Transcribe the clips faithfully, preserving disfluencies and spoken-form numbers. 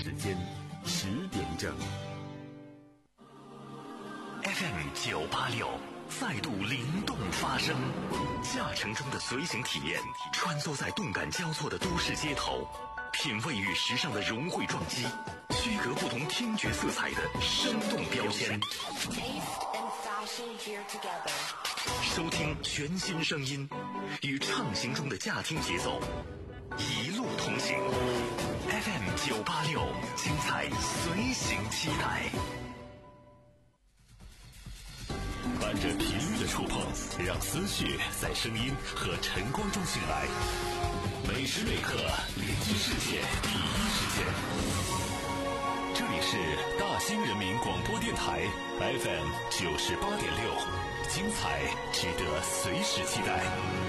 时间十点整。 F M 九八六再度灵动发声，驾乘中的随行体验，穿梭在动感交错的都市街头，品味与时尚的融汇撞击，区隔不同听觉色彩的生动标签。收听全新声音，与畅行中的驾听节奏，一路同行。F M 九八六，精彩随行期待。伴着频率的触碰，让思绪在声音和晨光中醒来。每时每刻连接世界第一时间。这里是大兴人民广播电台 F M 九十八点六，精彩值得随时期待。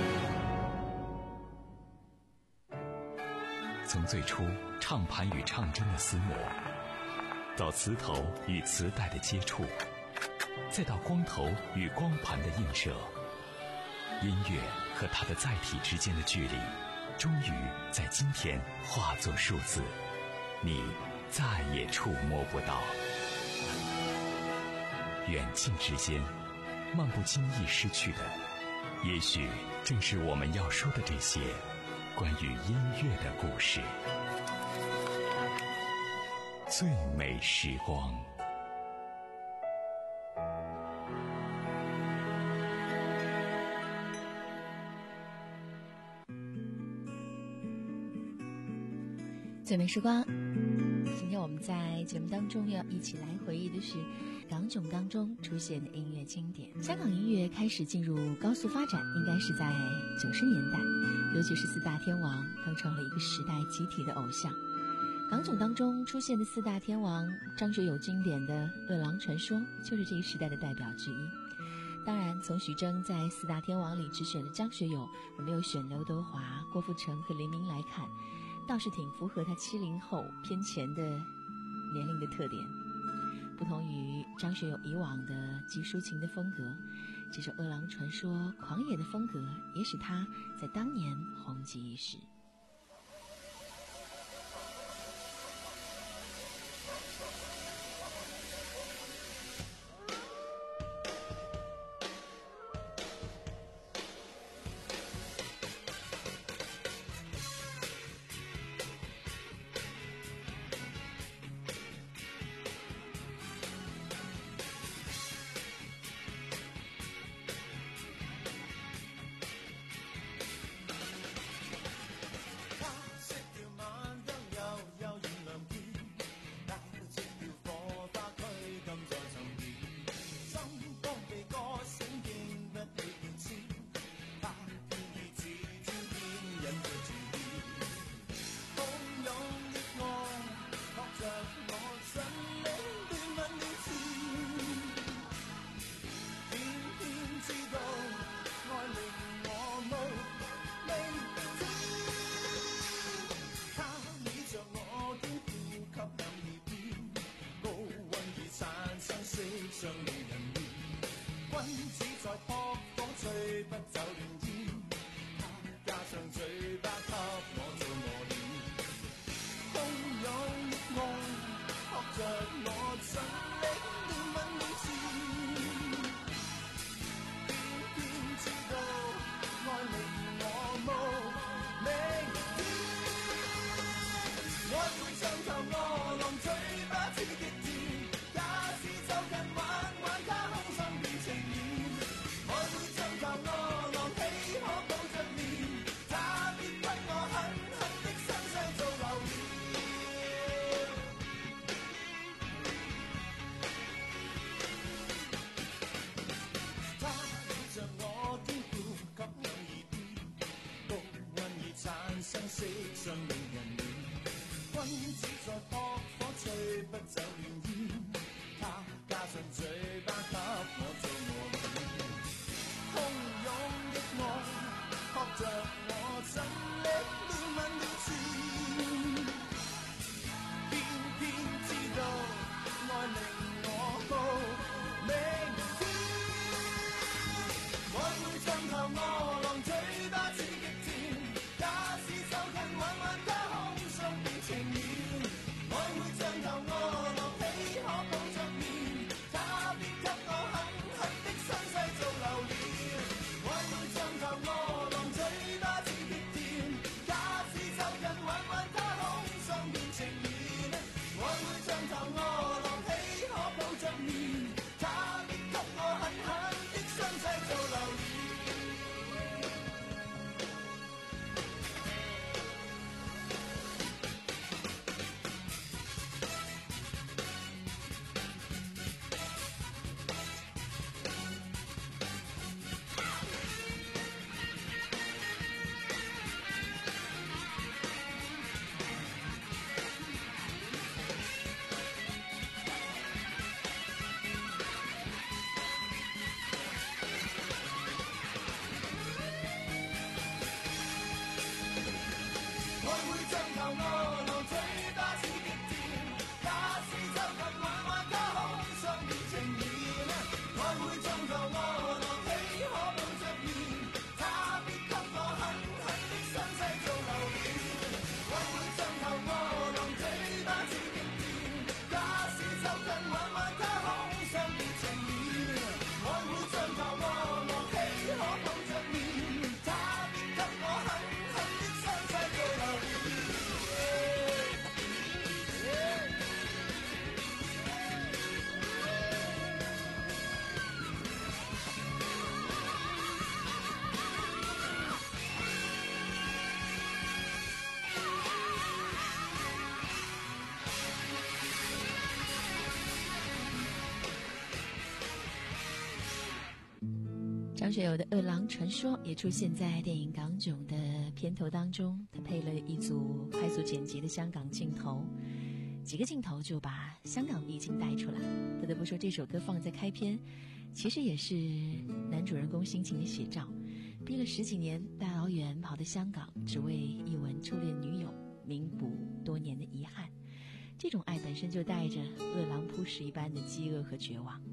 从最初唱盘与唱针的厮磨，到磁头与磁带的接触，再到光头与光盘的映射，音乐和它的载体之间的距离，终于在今天化作数字，你再也触摸不到。远近之间，漫不经意失去的，也许正是我们要说的这些关于音乐的故事。最美时光。 最美时光，今天我们在节目当中要一起来回忆的是港囧当中出现的音乐经典。香港音乐开始进入高速发展，应该是在九十年代，尤其是四大天王都成了一个时代集体的偶像。港囧当中出现的四大天王，张学友经典的《饿狼传说》就是这一时代的代表之一。当然，从徐峥在四大天王里只选了张学友，而没有选刘德华、郭富城和黎明来看，倒是挺符合他七零后偏前的年龄的特点。不同于张学友以往的极抒情的风格，这首《饿狼传说》狂野的风格也使他在当年红极一时。 我會张学友的《饿狼传说》也出现在电影《港囧》的片头当中，他配了一组快速剪辑的香港镜头，几个镜头就把香港意境带出来。不得不说，这首歌放在开篇，其实也是男主人公心情的写照。逼了十几年，大老远跑到香港，只为一吻初恋女友，弥补多年的遗憾。这种爱本身就带着饿狼扑食一般的饥饿和绝望。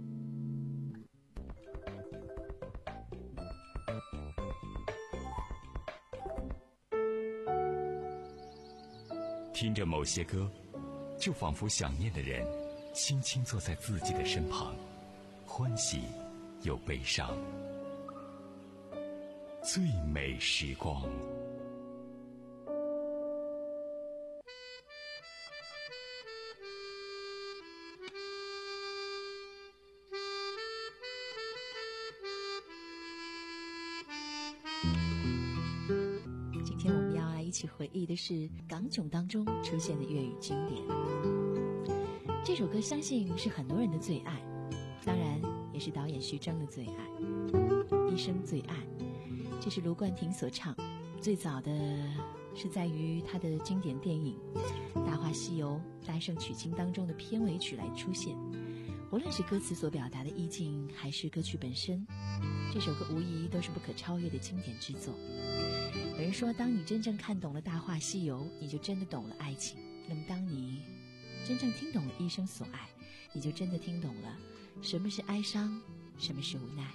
听着某些歌，就仿佛想念的人轻轻坐在自己的身旁，欢喜又悲伤。最美时光。 今天我们要来一起回忆的是港囧当中出现的粤语经典。这首歌相信是很多人的最爱，当然也是导演徐峥的最爱，一生最爱。这是卢冠廷所唱，最早的是在于他的经典电影《大话西游》大圣取经当中的片尾曲来出现。无论是歌词所表达的意境，还是歌曲本身，这首歌无疑都是不可超越的经典之作。有人说，当你真正看懂了《大话西游》，你就真的懂了爱情。那么当你真正听懂了一生所爱，你就真的听懂了什么是哀伤，什么是无奈。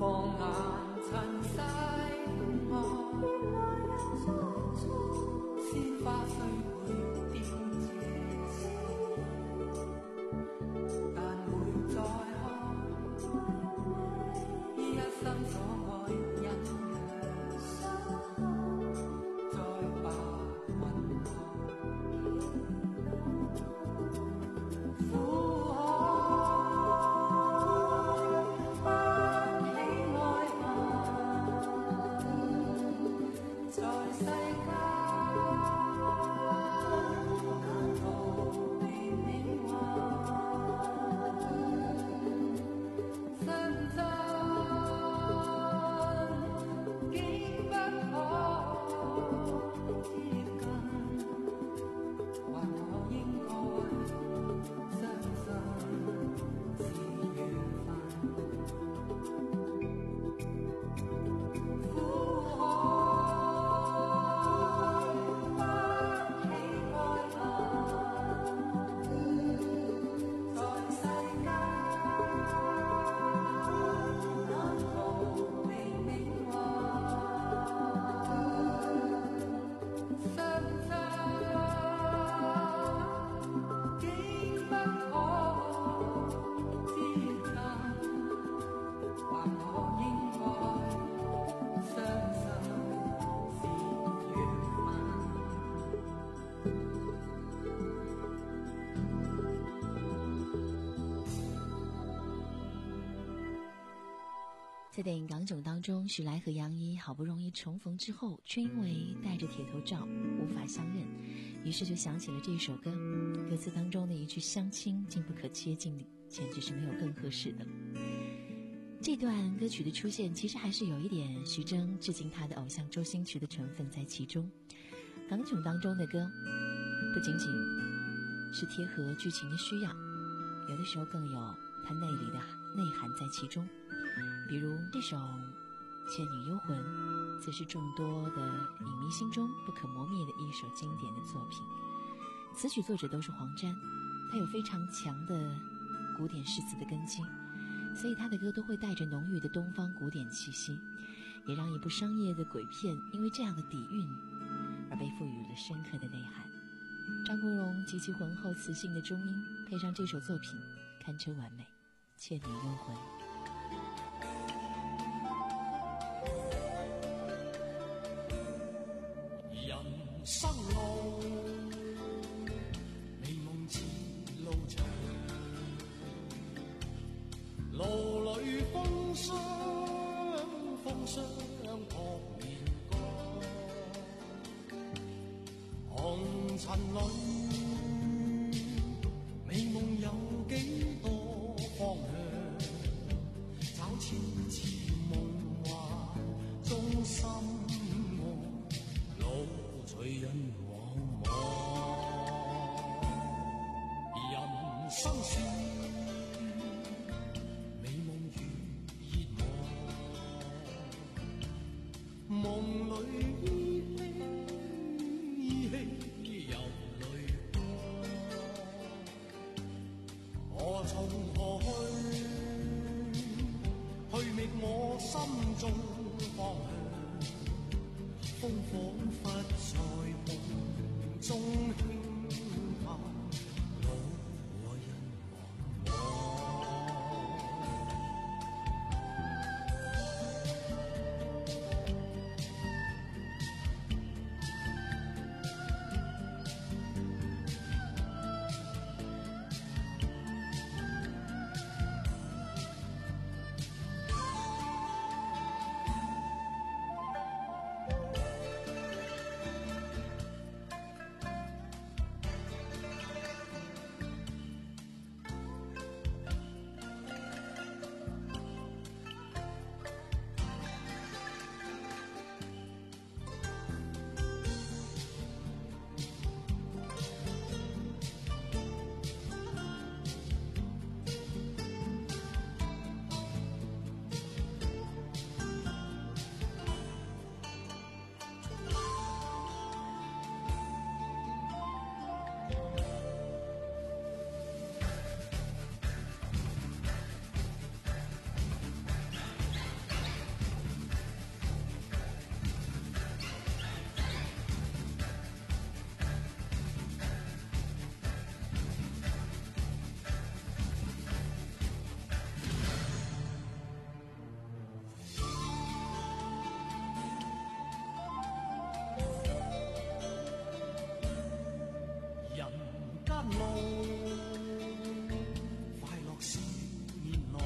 在电影《港囧》当中，许来和杨一好不容易重逢之后，却因为戴着铁头罩无法相认，于是就想起了这首歌。歌词当中的一句相亲竟不可接近，简直是没有更合适的了。这段歌曲的出现其实还是有一点徐峥致敬他的偶像周星驰的成分在其中。港囧当中的歌不仅仅是贴合剧情的需要，有的时候更有它内里的内涵在其中。比如这首《倩女幽魂》，则是众多的影迷心中不可磨灭的一首经典的作品。词曲作者都是黄沾，他有非常强的古典诗词的根基，所以他的歌都会带着浓郁的东方古典气息，也让一部商业的鬼片因为这样的底蕴而被赋予了深刻的内涵。张国荣极其浑厚磁性的中音配上这首作品，堪称完美，《倩女幽魂》。 人生路，美夢似路長，路裏風霜，風霜撲面光，紅塵裏，美夢有幾多方向，找千次夢幻中心隨人往往，人生是美夢如熱望，夢裏依稀依稀有淚光，我從何去？去覓我心中方向。風彷彿在夢中輕拍，路和人茫路，快樂是面浪，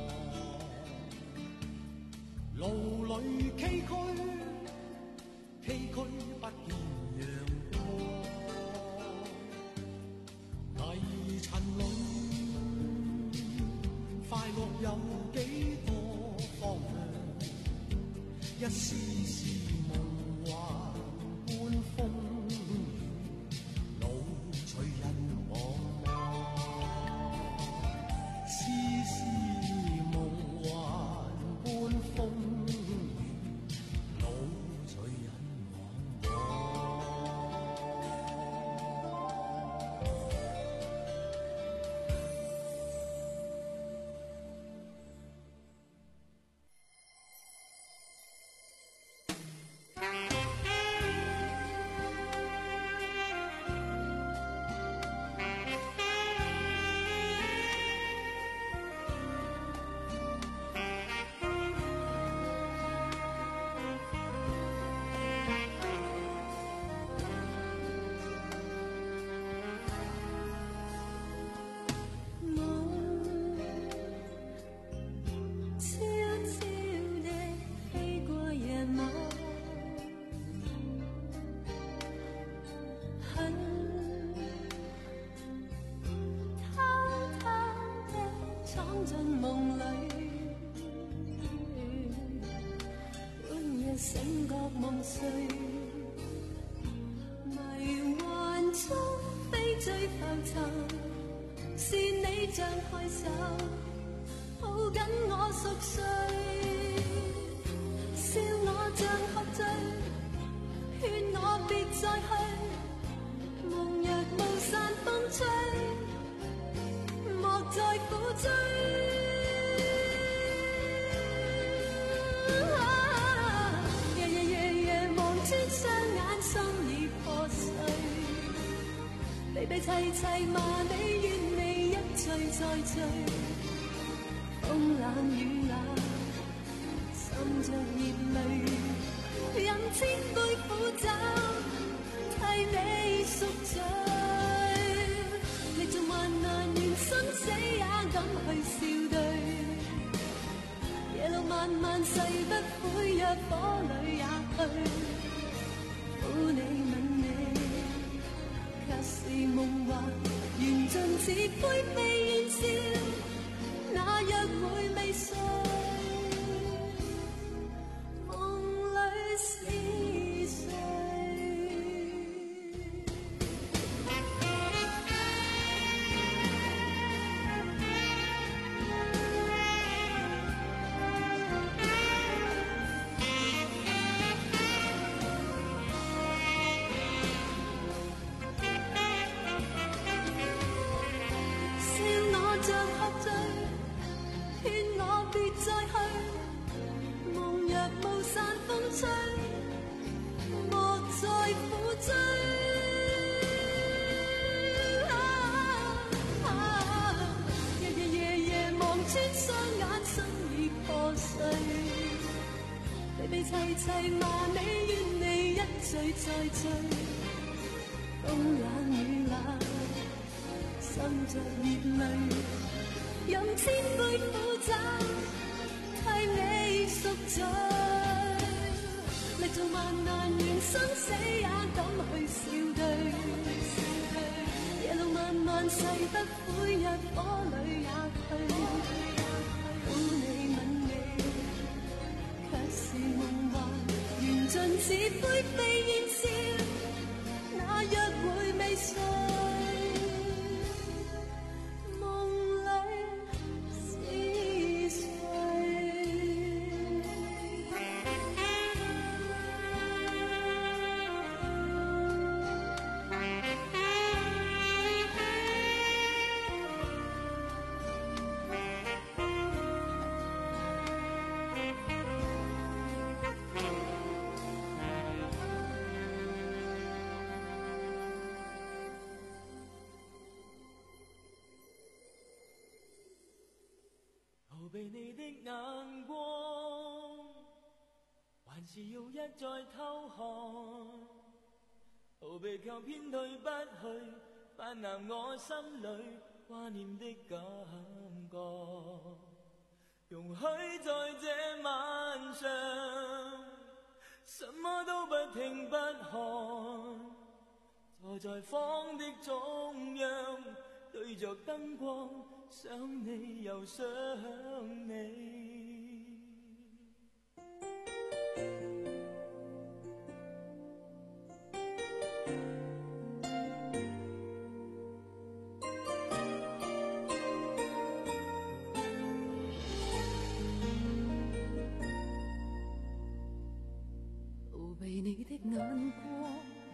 路裏崎嶇，崎嶇不見陽光，泥塵裏快樂有幾多方向，一絲絲夢幻般風雨，老隨人茫茫，絲絲夢幻般風雨，老隨人茫茫。 醒覺夢碎，迷幻中飛追浮沉，是你張開手，抱緊我熟睡，笑我像喝醉，勸我別再去，夢若無散風吹，莫再苦追。疲憊齊齊罵你，怨你一醉再醉，風冷雨冷，滲着熱淚，飲千杯苦酒，替你贖罪。歷盡患難，願生死也敢去笑對。夜路漫漫，誓不悔，若火裏也去。苦你吻你。是夢幻，緣盡似灰飛煙消，那約會未碎，夢裏是誰？齊齊罵你，怨你一醉再醉，風冷雨冷，滲着熱淚，飲千杯苦酒，替你贖罪。歷盡患難，願生死也敢去笑對。夜路漫漫，誓不悔，若火裏也去。苦你吻你。是夢幻，緣盡似灰飛煙消，那約會未碎，夢裏是誰？ 逃避你的眼光，還是要一再偷看，逃避卻偏退不去， 泛滥我心里掛念的感覺。容許在這晚上，什麼都不聽不看，坐在房的中央，對着燈光，想你又想你。 你的眼光，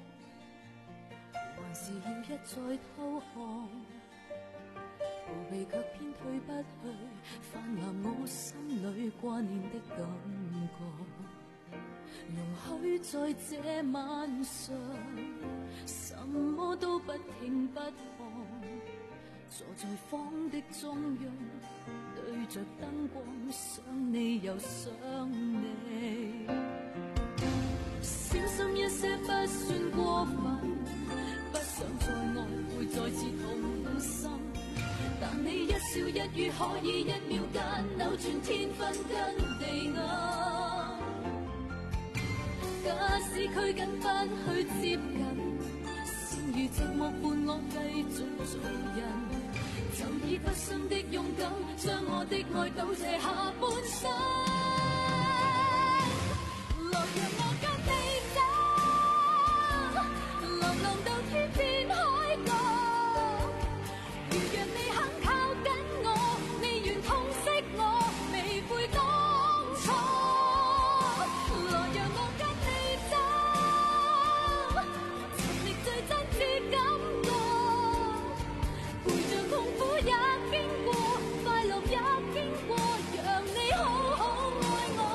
還是要一再偷看，逃避卻偏退不去，泛濫我心裏掛念的感覺。容許在這晚上，什麼都不聽不看，坐在房的中央，對着燈光，想你又想你。小心一些不算過分，不想再愛會再次痛心，但你一笑一語可以一秒間扭轉天昏跟地暗。假使拘謹不去接近，剩餘寂寞伴我繼續做人，就以不信的勇敢，將我的愛賭這下半生。天邊海角，如若你肯靠緊我，你願痛惜我，未悔當初。來讓我跟你走，尋覓最真摯感覺，陪着痛苦也經過，快樂也經過，讓你好好愛我。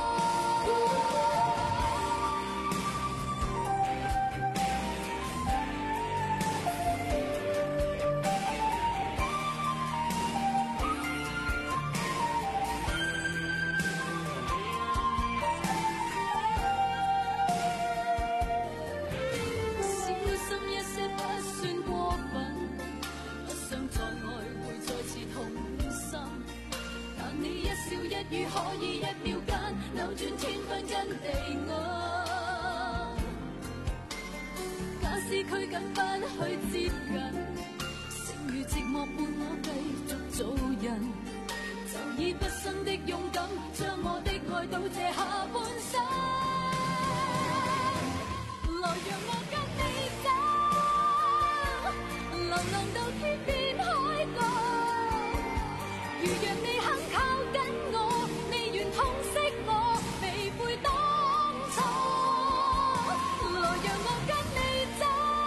可以一秒間扭轉天昏跟地暗，假使拘謹不去接近，剩餘寂寞伴我繼續做人，就以不生的勇敢，將我的愛賭這下半生。來讓我跟你走，流浪到天邊海角，如若你肯靠緊我，痛惜我，未悔當初。來讓我跟你走，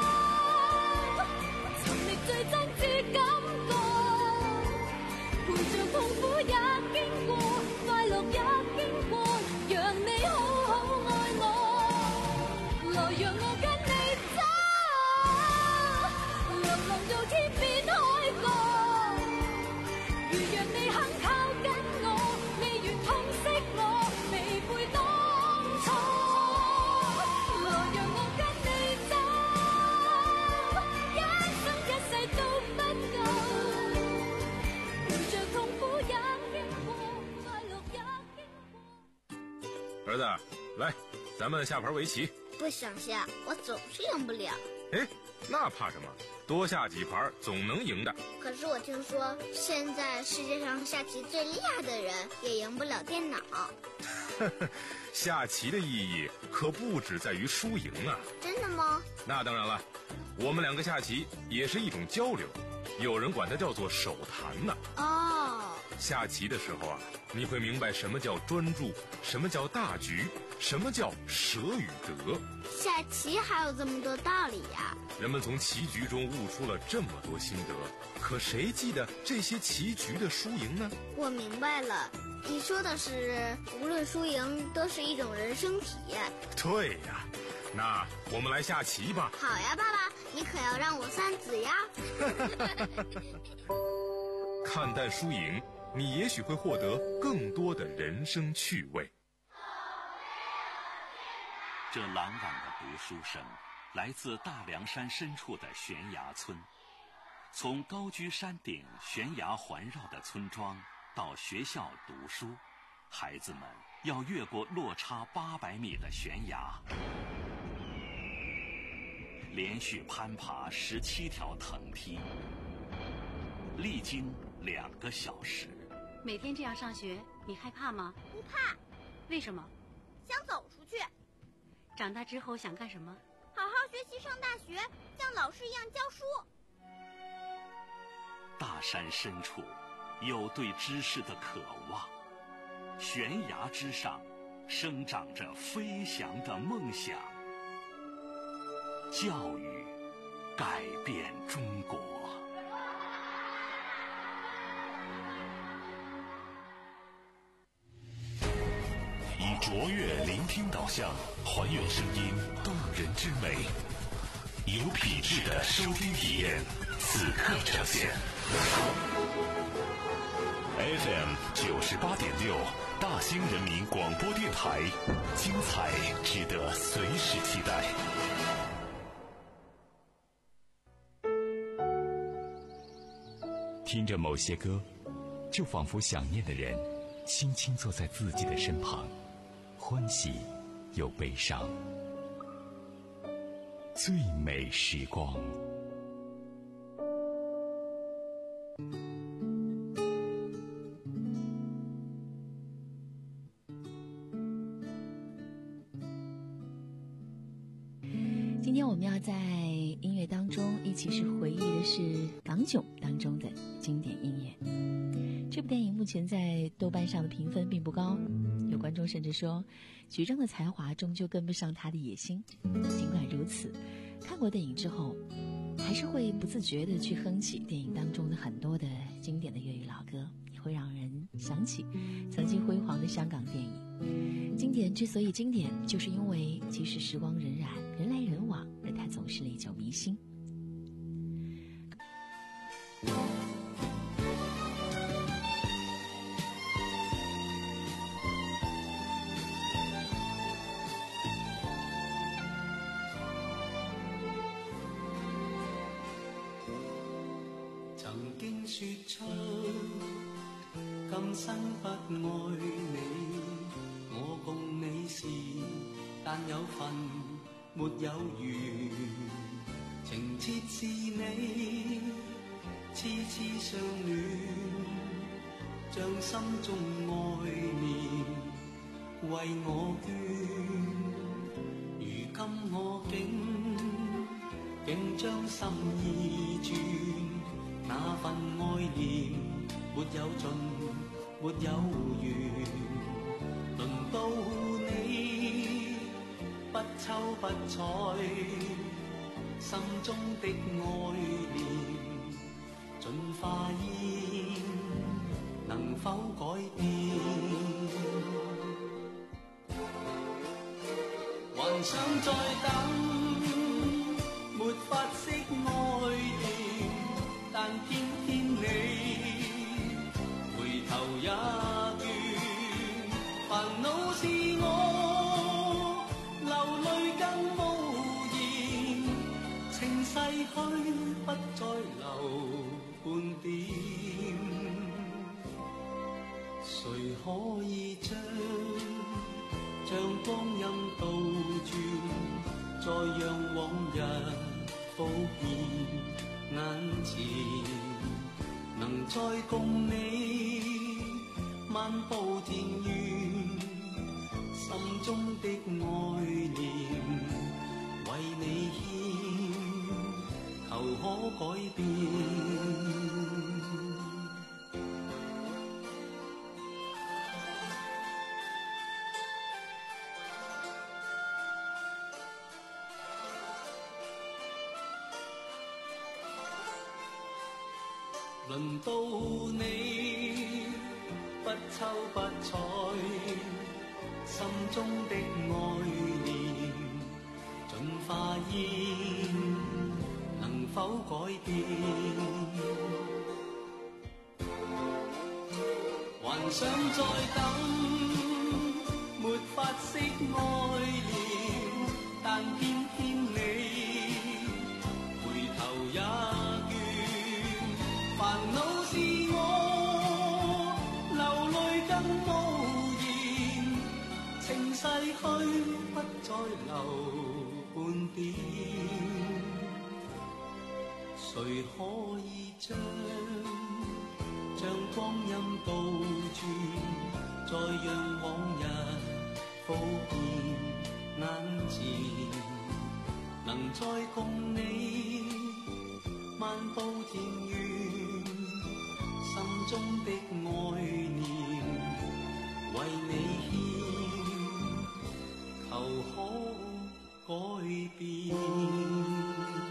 尋覓最真摯感覺，陪着痛苦也經過，快樂也經過，讓你好好愛我。來讓我跟你走，流浪到天邊海角，如若你肯靠緊我，你願痛惜我，未悔當初。來讓我跟你走，一生一世都不夠，陪着痛苦也經過，快樂也經過。 兒子，來，咱們下盤圍棋。 不想下，我總是贏不了。 哎，那怕什麼？多下幾盤總能贏的。 可是我聽說，現在世界上下棋最厲害的人也贏不了電腦。 下棋的意義可不只在於輸贏啊！ 真的嗎？ 那當然了，我們兩個下棋也是一種交流，有人管它叫做手談呢。 哦， 下棋的時候啊，你會明白什麼叫專注，什麼叫大局，什麼叫捨與得。 下棋還有這麼多道理呀！ 人們從棋局中悟出了這麼多心得，可誰記得這些棋局的輸贏呢？ 我明白了，你說的是無論輸贏都是一種人生體驗。 對呀，那我們來下棋吧。 好呀，爸爸，你可要讓我三子呀。 看淡輸贏，你也許會獲得更多的人生趣味。 這朗朗的讀書聲， 来自大凉山深处的悬崖村。从高居山顶、悬崖环绕的村庄到学校读书，孩子们要越过落差八百米的悬崖，连续攀爬十七条藤梯，历经两个小时。 每天这样上学，你害怕吗？ 不怕。 为什么？ 想走出去。 长大之后想干什么？ 好好学习，上大学，像老师一样教书。 大山深处有对知识的渴望，悬崖之上生长着飞翔的梦想。教育改变中国。 以卓越聆听导向，还原声音动人之美，有品质的收听体验，此刻呈现。F M 九十八点六，大兴人民广播电台，精彩值得随时期待。 听着某些歌，就仿佛想念的人轻轻坐在自己的身旁，欢喜又悲伤。最美时光。 今天我们要在音乐当中一起是回忆的是港囧当中的经典音乐。这部电影目前在豆瓣上的评分并不高，有观众甚至说徐峥的才华终究跟不上他的野心。尽管如此，看过电影之后还是会不自觉地去哼起电影当中的很多的经典的粤语老歌，也会让人想起曾经辉煌的香港电影。经典之所以经典，就是因为即使时光荏苒，人来人往，而它总是历久弥新。 曾經說出今生不愛你，我共你是但有份沒有緣，情切是你痴痴相戀，將心中愛念為我捐，如今我竟竟將心意轉，那份愛念沒有盡，沒有緣，輪到你不瞅不睬，心中的愛念盡化煙，能否改變？還想再等，沒法釋愛念，但偏偏你回頭也倦，煩惱是我流淚更無言，情逝去不再留半點，誰可以將將光陰倒轉，再讓往日浮現眼前，能再共你漫步田園，心中的愛念為你獻，求可改變。輪到你不瞅不睬，心中的愛念盡化煙，能否改變？還想再等，沒法釋愛念，但偏偏你逝去，不再留半點。誰可以將將光陰倒轉，再讓往日浮現眼前，能再共你漫步田園，心中的愛念為你獻，求可改變。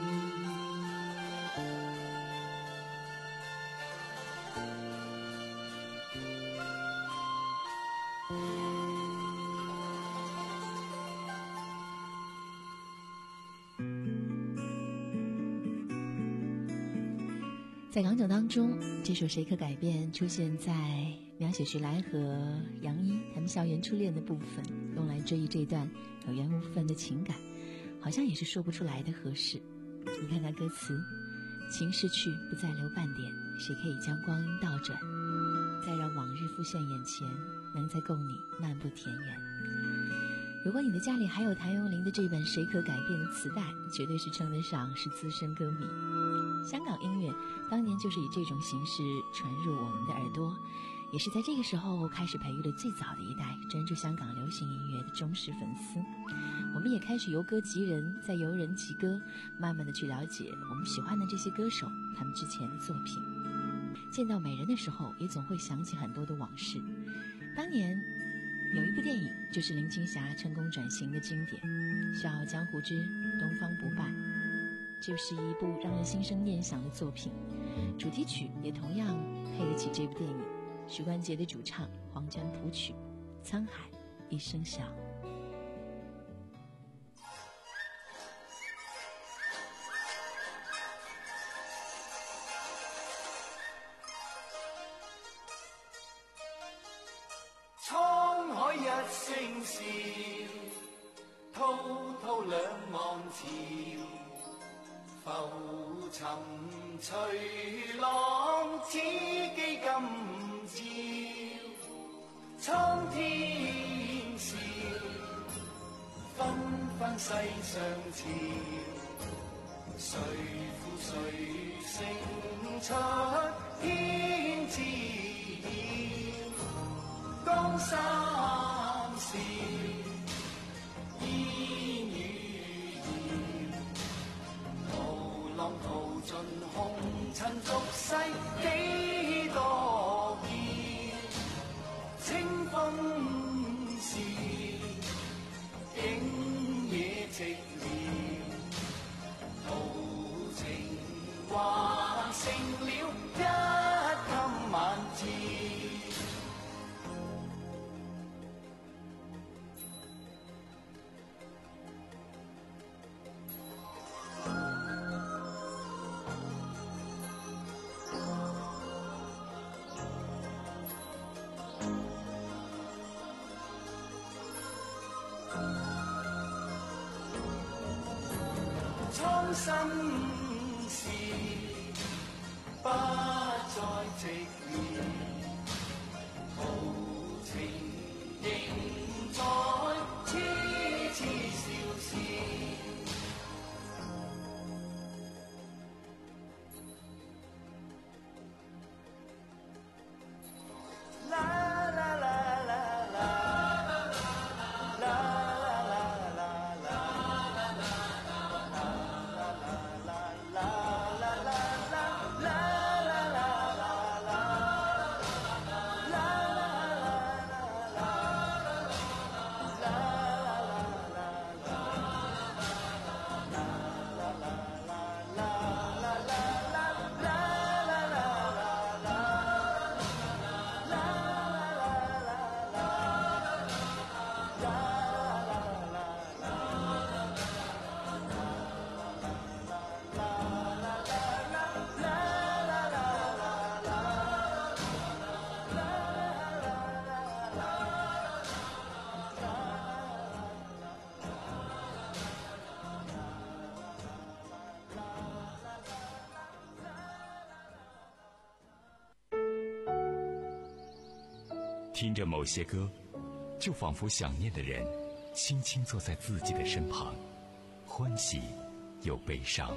在港囧当中，这首《谁可改变》出现在描写徐来和杨一他们校园初恋的部分，用来追忆这段有缘无分的情感，好像也是说不出来的合适。你看那歌词，情逝去不再留半点，谁可以将光阴倒转，再让往日浮现眼前，能再共你漫步田园。如果你的家里还有谭咏麟的这本《谁可改变》的磁带，绝对是称得上是资深歌迷。香港音乐当年就是以这种形式传入我们的耳朵，也是在这个时候开始培育了最早的一代专注香港流行音乐的忠实粉丝。我们也开始由歌及人，再由人及歌，慢慢的去了解我们喜欢的这些歌手他们之前的作品。见到美人的时候，也总会想起很多的往事。当年有一部电影就是林青霞成功转型的经典，《笑傲江湖之东方不败》，就是一部让人心生念想的作品。主题曲也同样配得起这部电影，许冠杰的主唱，黄沾谱曲，沧海一声笑。 滄海一聲笑，滔滔兩岸潮，浮沉隨浪，此際今朝。蒼天笑，紛紛世上潮，誰負誰勝出天知曉。江山事，煙雨遙，濤浪淘盡紅塵俗世幾多嬌。清風是，景野寂寥，豪情還成了一襟晚照。蒼生事，不再寂寥，豪情仍在痴痴笑笑。啦啦啦啦啦，啦啦啦啦啦。 听着某些歌，就仿佛想念的人轻轻坐在自己的身旁，欢喜又悲伤。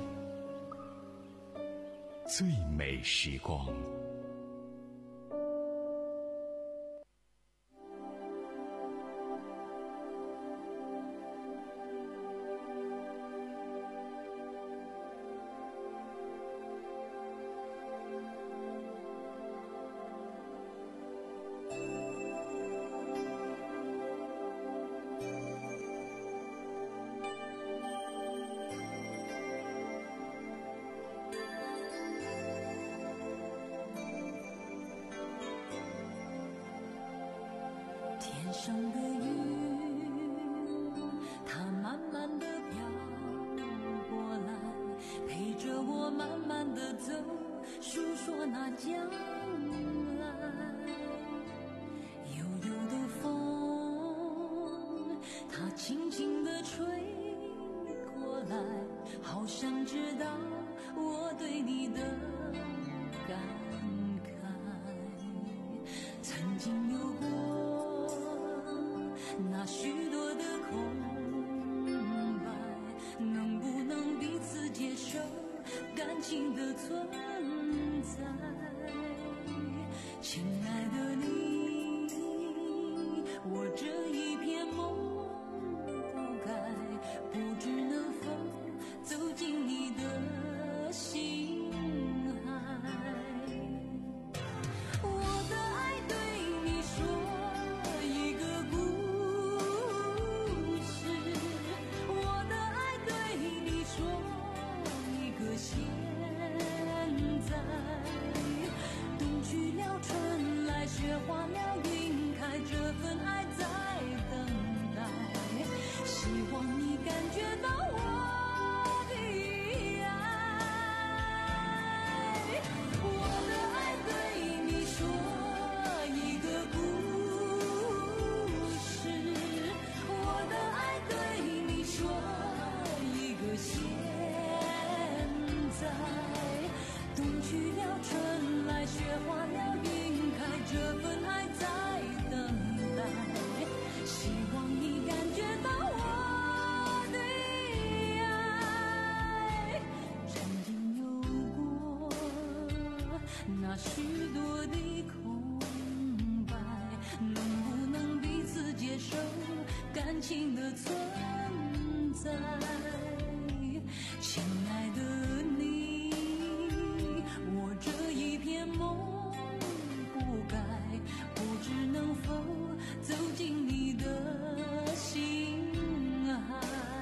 最美时光。 天上的云，它慢慢地飘过来，陪着我慢慢地走，诉说那将来。悠悠的风，它轻轻地吹过来，好想知道我对你的感慨。曾经有过那许多的空白，能不能彼此接受感情的存在？亲爱的你，我这一片梦不该，不知能否走进你的心海。我的爱对你说一个故事，我的爱对你说一个现在。冬去了，春来，雪化了，云开，这份爱在等待。希望你感觉到我的爱。我的爱对你说一个故事，我的爱对你说一个现在。冬去了，春来，雪化了，云开，这份爱在等待。希望你感觉到我的爱。曾经有过那许多的空白，能不能彼此接受感情的存在？亲爱的你，我这一片梦不该，不知能否走进你的心海。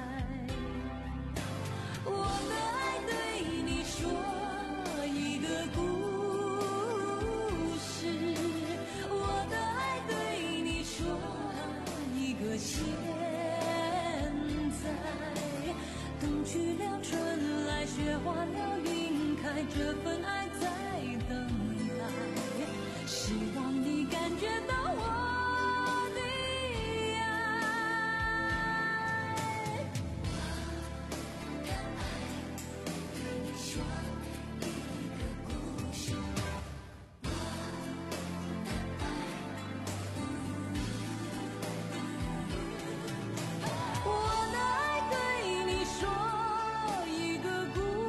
我的爱对你说一个故事，我的爱对你说一个现在。冬去了，春来，雪化了，云开，这份爱在等待。希望你感觉到我的爱。我的爱对你说一个故事，我的爱，我的爱对你说一个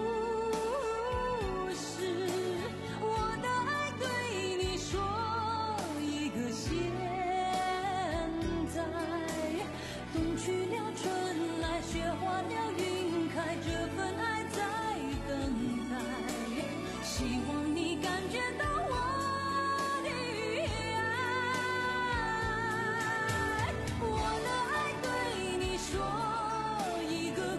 故事，我的爱对你说一个现在。冬去了，春来，雪化了，云开，这份爱在等待。希望你感觉到我的爱。我的爱对你说一个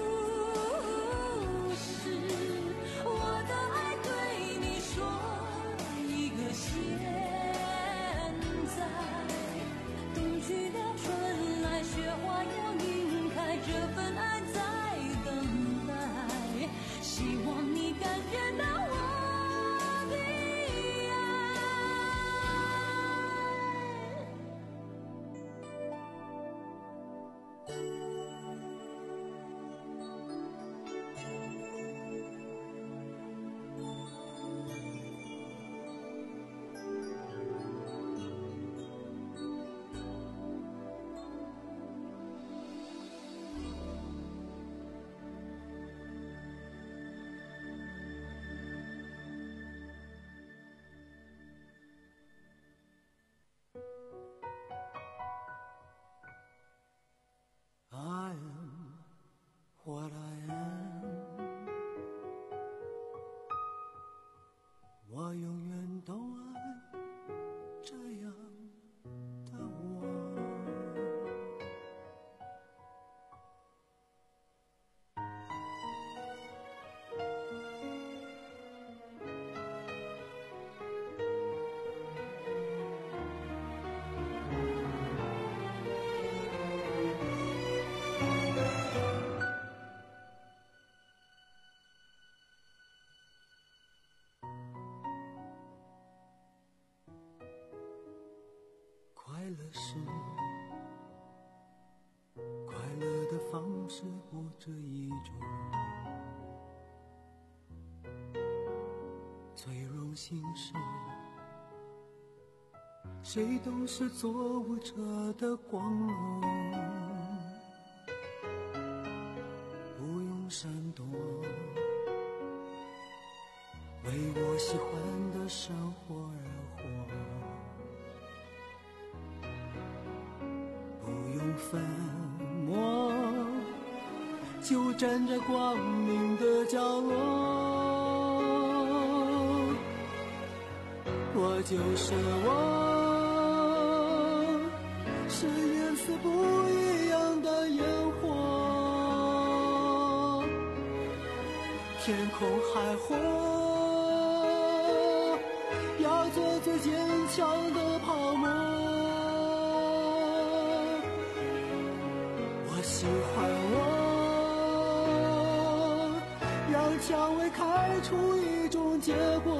故事，我的爱对你说一个现在。冬去了，春来，雪化了，云开，这份爱在等待。希望你感觉到我的爱。 试过这一种最荣幸事，谁都是做舞者的光荣，不用闪躲，为我喜欢的生活而活，不用粉墨，就站在光明的角落，我就是我，是颜色不一样的烟火，天空海阔，要做最坚强的泡沫，我喜欢我，让蔷薇开出一种结果，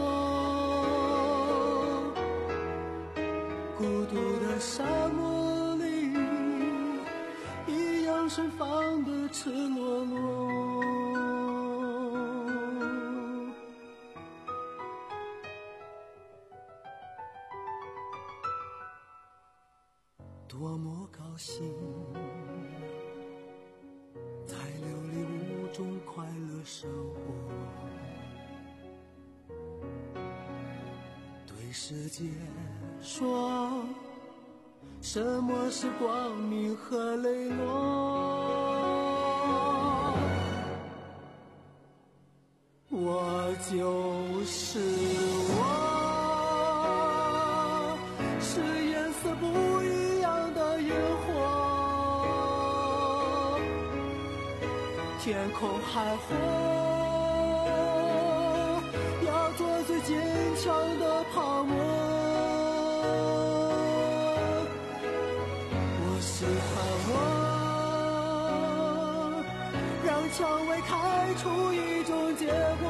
孤独的沙漠里一样盛放的赤裸裸，多么高兴在琉璃屋中快乐生活，对世界说什么是光明和磊落，我就是我，是颜色不一样的烟火，天空海阔，要做最坚强的泡沫，我喜欢我，让蔷薇开出一种结果，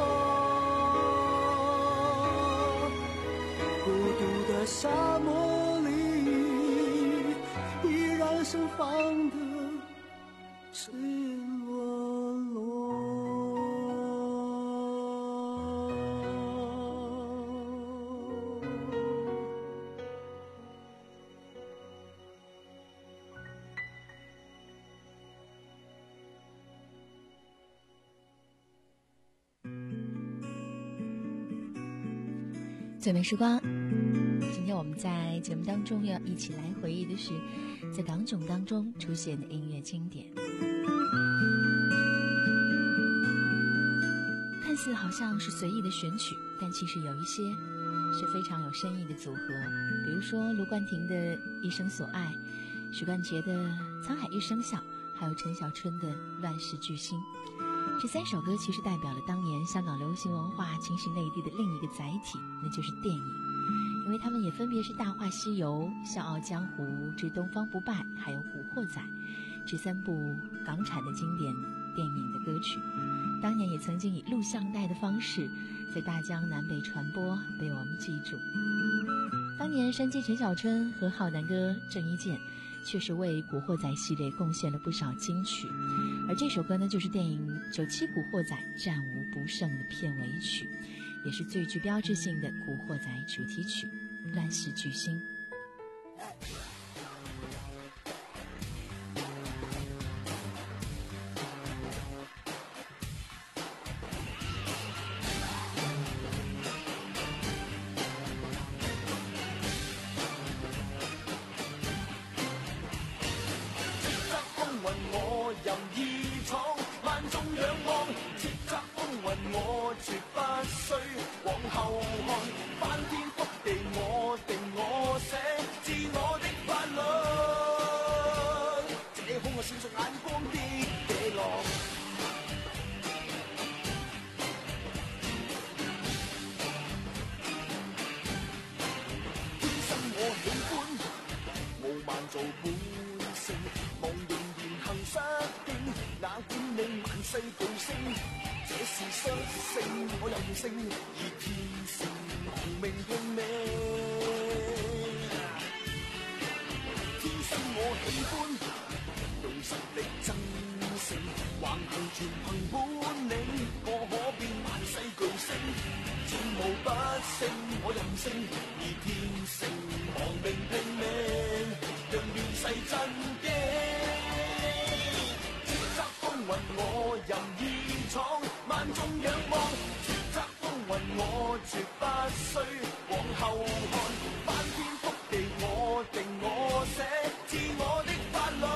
孤独的沙漠里依然盛放的赤裸裸。 最美时光，今天我们在节目当中要一起来回忆的是在港囧当中出现的音乐经典。看似好像是随意的选曲，但其实有一些是非常有深意的组合，比如说卢冠廷的《一生所爱》，许冠杰的《沧海一声笑》，还有陈小春的《乱世巨星》。这三首歌其实代表了当年香港流行文化侵蚀内地的另一个载体，那就是电影，因为他们也分别是《大话西游》、《笑傲江湖》之《东方不败》还有《古惑仔》这三部港产的经典电影的歌曲，当年也曾经以录像带的方式在大江南北传播，被我们记住。当年山鸡陈小春和浩南哥郑伊健确实为《古惑仔》系列贡献了不少金曲，而这首歌呢，就是电影《九七古惑仔》战无不胜的片尾曲，也是最具标志性的《古惑仔》主题曲《乱世巨星》。 天生我喜歡用實力爭勝。 全憑本領，我可變萬世巨星。戰無不勝，我任性，而天性亡命拼命，讓亂世震驚。叱咤風雲我任意闖，萬眾仰望。叱咤風雲我絕不需往後看，翻天覆地我定我寫，自我的法律。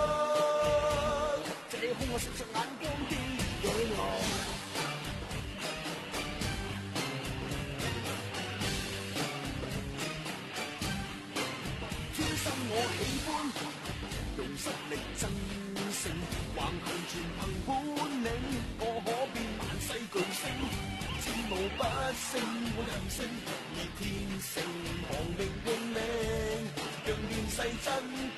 這空我閃着眼光的野狼。我喜歡用實力爭勝，橫行全憑本領，我可變萬世巨星。戰無不勝，我任性，而天性亡命拼命，讓亂世震驚。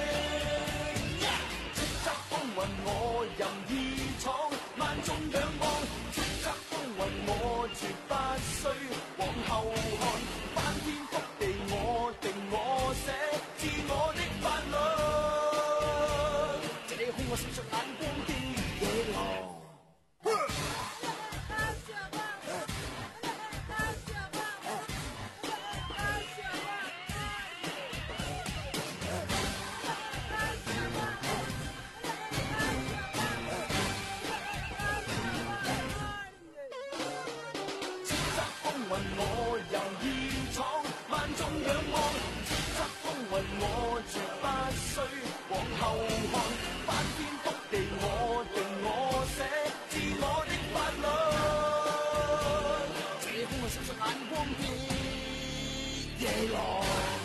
叱咤風雲我任意闖，萬眾仰望。叱咤風雲我絕不需往後看，翻天覆地我定我寫。自我的法律，這裡空我閃着眼光的野狼。叱咤風雲我任意闖，萬眾仰望。我絕不需往後看，翻天覆地我定我寫，自我的法律。這空我閃着眼光的野狼。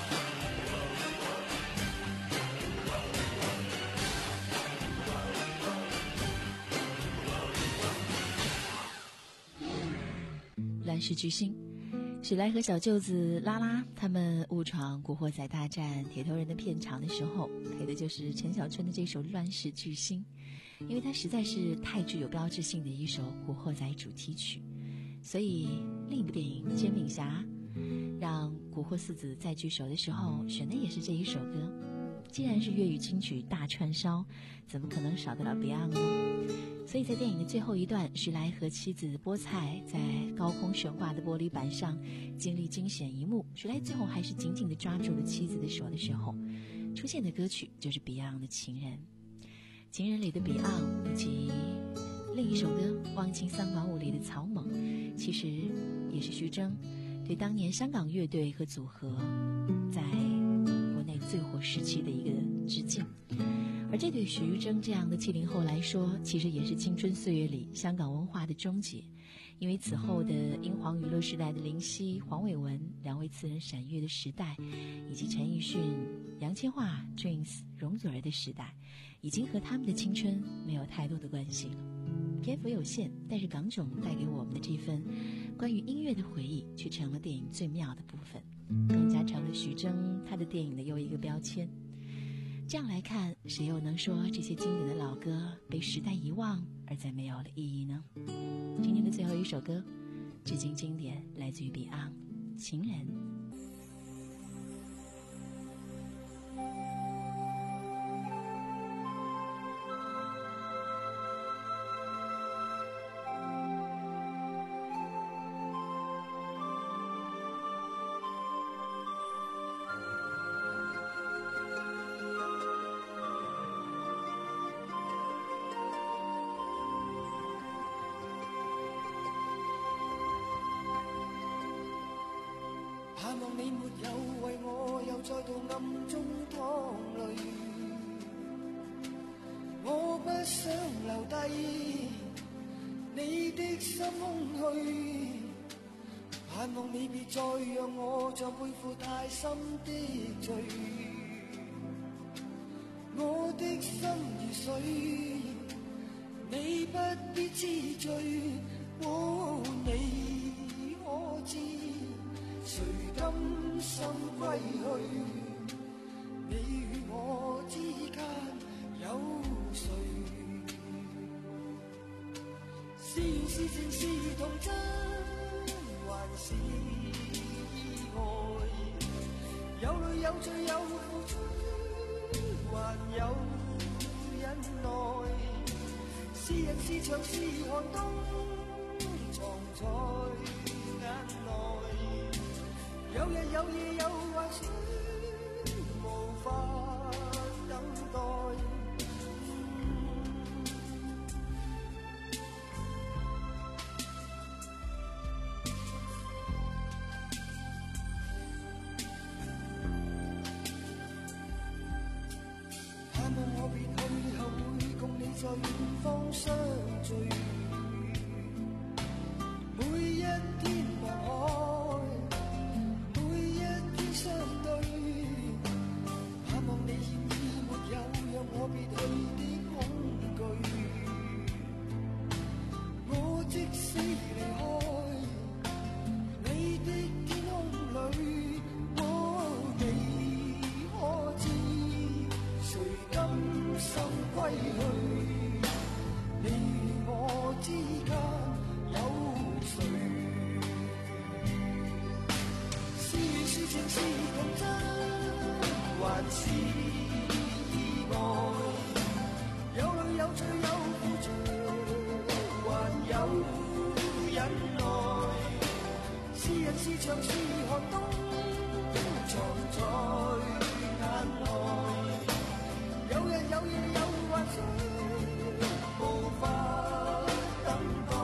乱世巨星史莱和小舅子拉拉他们误闯《古惑仔大战铁头人》的片场的时候，配的就是陈小春的这首《乱世巨星》，因为它实在是太具有标志性的一首古惑仔主题曲，所以另一部电影《煎饼侠》让古惑四子再聚首的时候选的也是这一首歌。既然是粤语金曲大串烧，怎么可能少得了 Beyond 呢？所以在电影的最后一段，史莱和妻子菠菜在高空悬挂的玻璃板上经历惊险一幕，史莱最后还是紧紧地抓住了妻子的手的时候，出现的歌曲就是 Beyond 的《情人》。《情人》里的 Beyond 以及另一首歌《忘情三馆五》里的曹猛，其实也是徐峥对当年香港乐队和组合在国内最火时期的一个致敬。而这对徐峥这样的七零后来说，其实也是青春岁月里香港文化的终结。因为此后的英皇娱乐时代的林夕、黄伟文两位词人闪跃的时代，以及陈奕迅、杨千嬅、Twins、容祖儿的时代，已经和他们的青春没有太多的关系了。篇幅有限，但是港囧带给我们的这份关于音乐的回忆，却成了电影最妙的部分，更加成了徐峥他的电影的又一个标签。这样来看，谁又能说这些经典的老歌被时代遗忘而再没有了意义呢？今天的最后一首歌，致敬经典，来自于 Beyond， 情人。 盼望你沒有為我又再度暗中淌淚，我不想留低你的心空虛，盼望你別再讓我再背負太深的罪，我的心如水，你不必知罪，哦，你可知誰甘心歸去？你與我之間有誰？是緣是情是童真，還是意外？有淚有罪有付出，還有忍耐。是人是長是寒冬藏在眼內，有日有夜有幻想，無法等待。盼望我別去後會共你在遠方相聚，每一天望海，每一天相對，盼望你現已沒有讓我別去的恐懼，我即使離開你的天空裏，我你可知誰甘心歸去？你我之間有誰？是緣是情是童真，還是意外？有淚有罪有付出，還有忍耐。是人是牆是寒冬，藏在眼內。有日有夜有幻想，無法等待。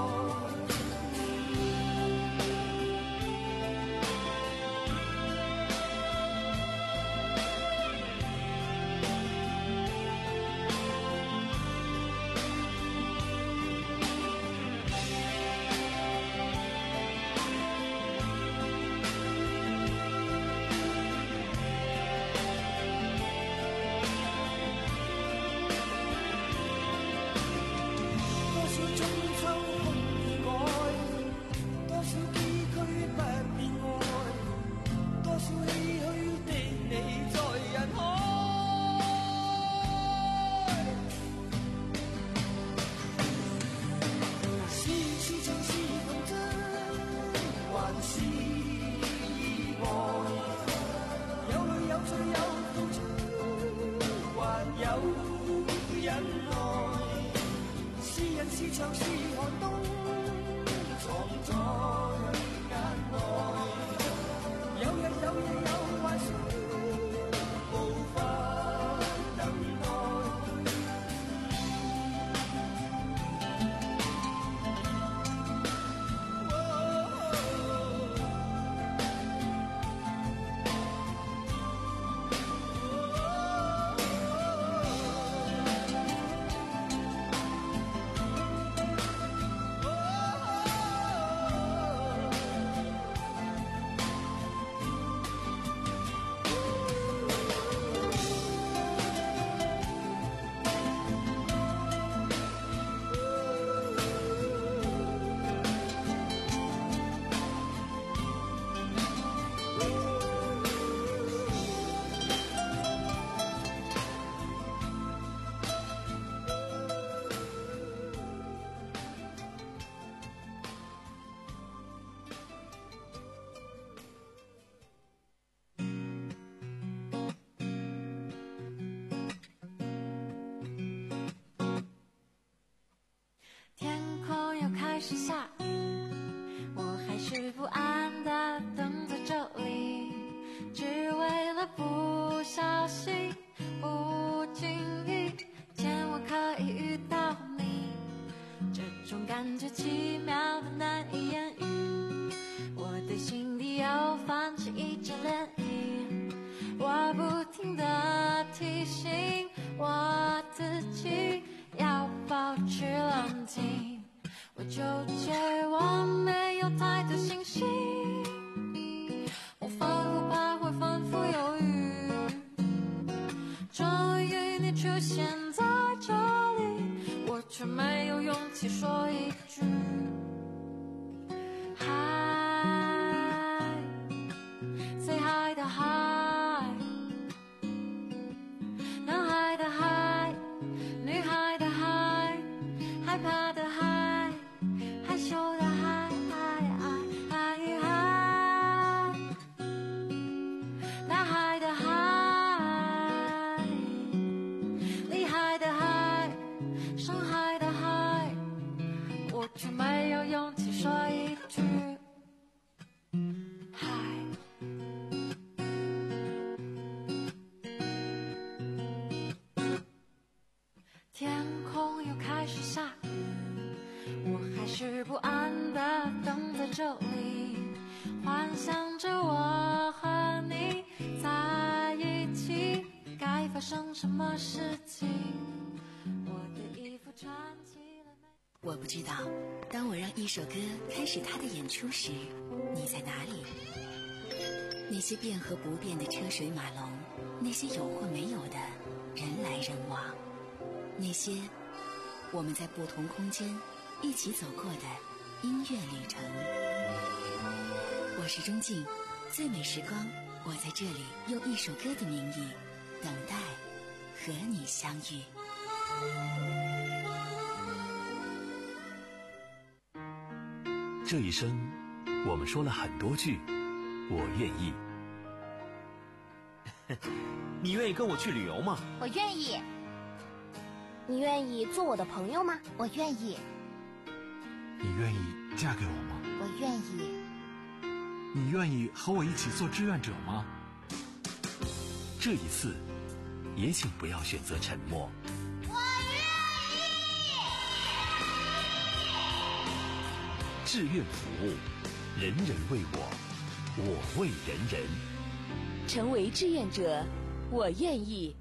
是下雨，我还是不安地等在这里，只为了不小心不经意间我可以遇到你，这种感觉奇妙的难以言喻，我的心底又泛起一阵涟漪，我不停地提醒我自己要保持冷静，我纠结我没有太多信心，我反复徘徊反复犹豫，终于你出现在这里，我却没有勇气说一句嗨 Say hi 的嗨，男孩的嗨，女孩的嗨，害怕的嗨，害羞的嗨嗨嗨嗨，大海的海，厉害的海，伤害的海， 不安地等在这里，幻想着我和你在一起，该发生什么事情？我的衣服穿起了没？ 我不知道，当我让一首歌开始它的演出时，你在哪里？那些变和不变的车水马龙，那些有或没有的人来人往，那些我们在不同空间一起走过的音乐旅程。我是钟静，最美时光，我在这里用一首歌的名义等待和你相遇。 这一生我们说了很多句我愿意。 你愿意跟我去旅游吗？ 我愿意。你愿意做我的朋友吗？我愿意。 你愿意嫁给我吗？ 我愿意。 你愿意和我一起做志愿者吗？ 这一次也请不要选择沉默。 我愿意。志愿服务，人人为我，我为人人。 成为志愿者，我愿意。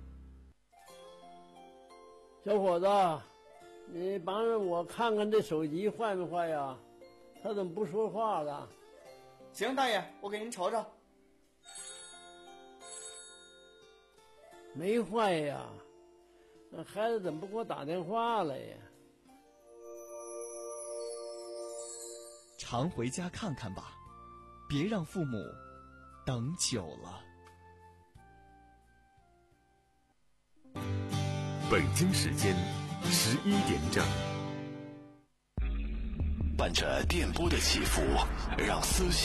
小伙子，你帮着我看看这手机坏没坏呀？他怎么不说话了？ 行，大爷，我给您瞅瞅。 没坏呀，那孩子怎么不给我打电话了呀？ 常回家看看吧，别让父母等久了。 北京时间十一点整，伴着电波的起伏，让思绪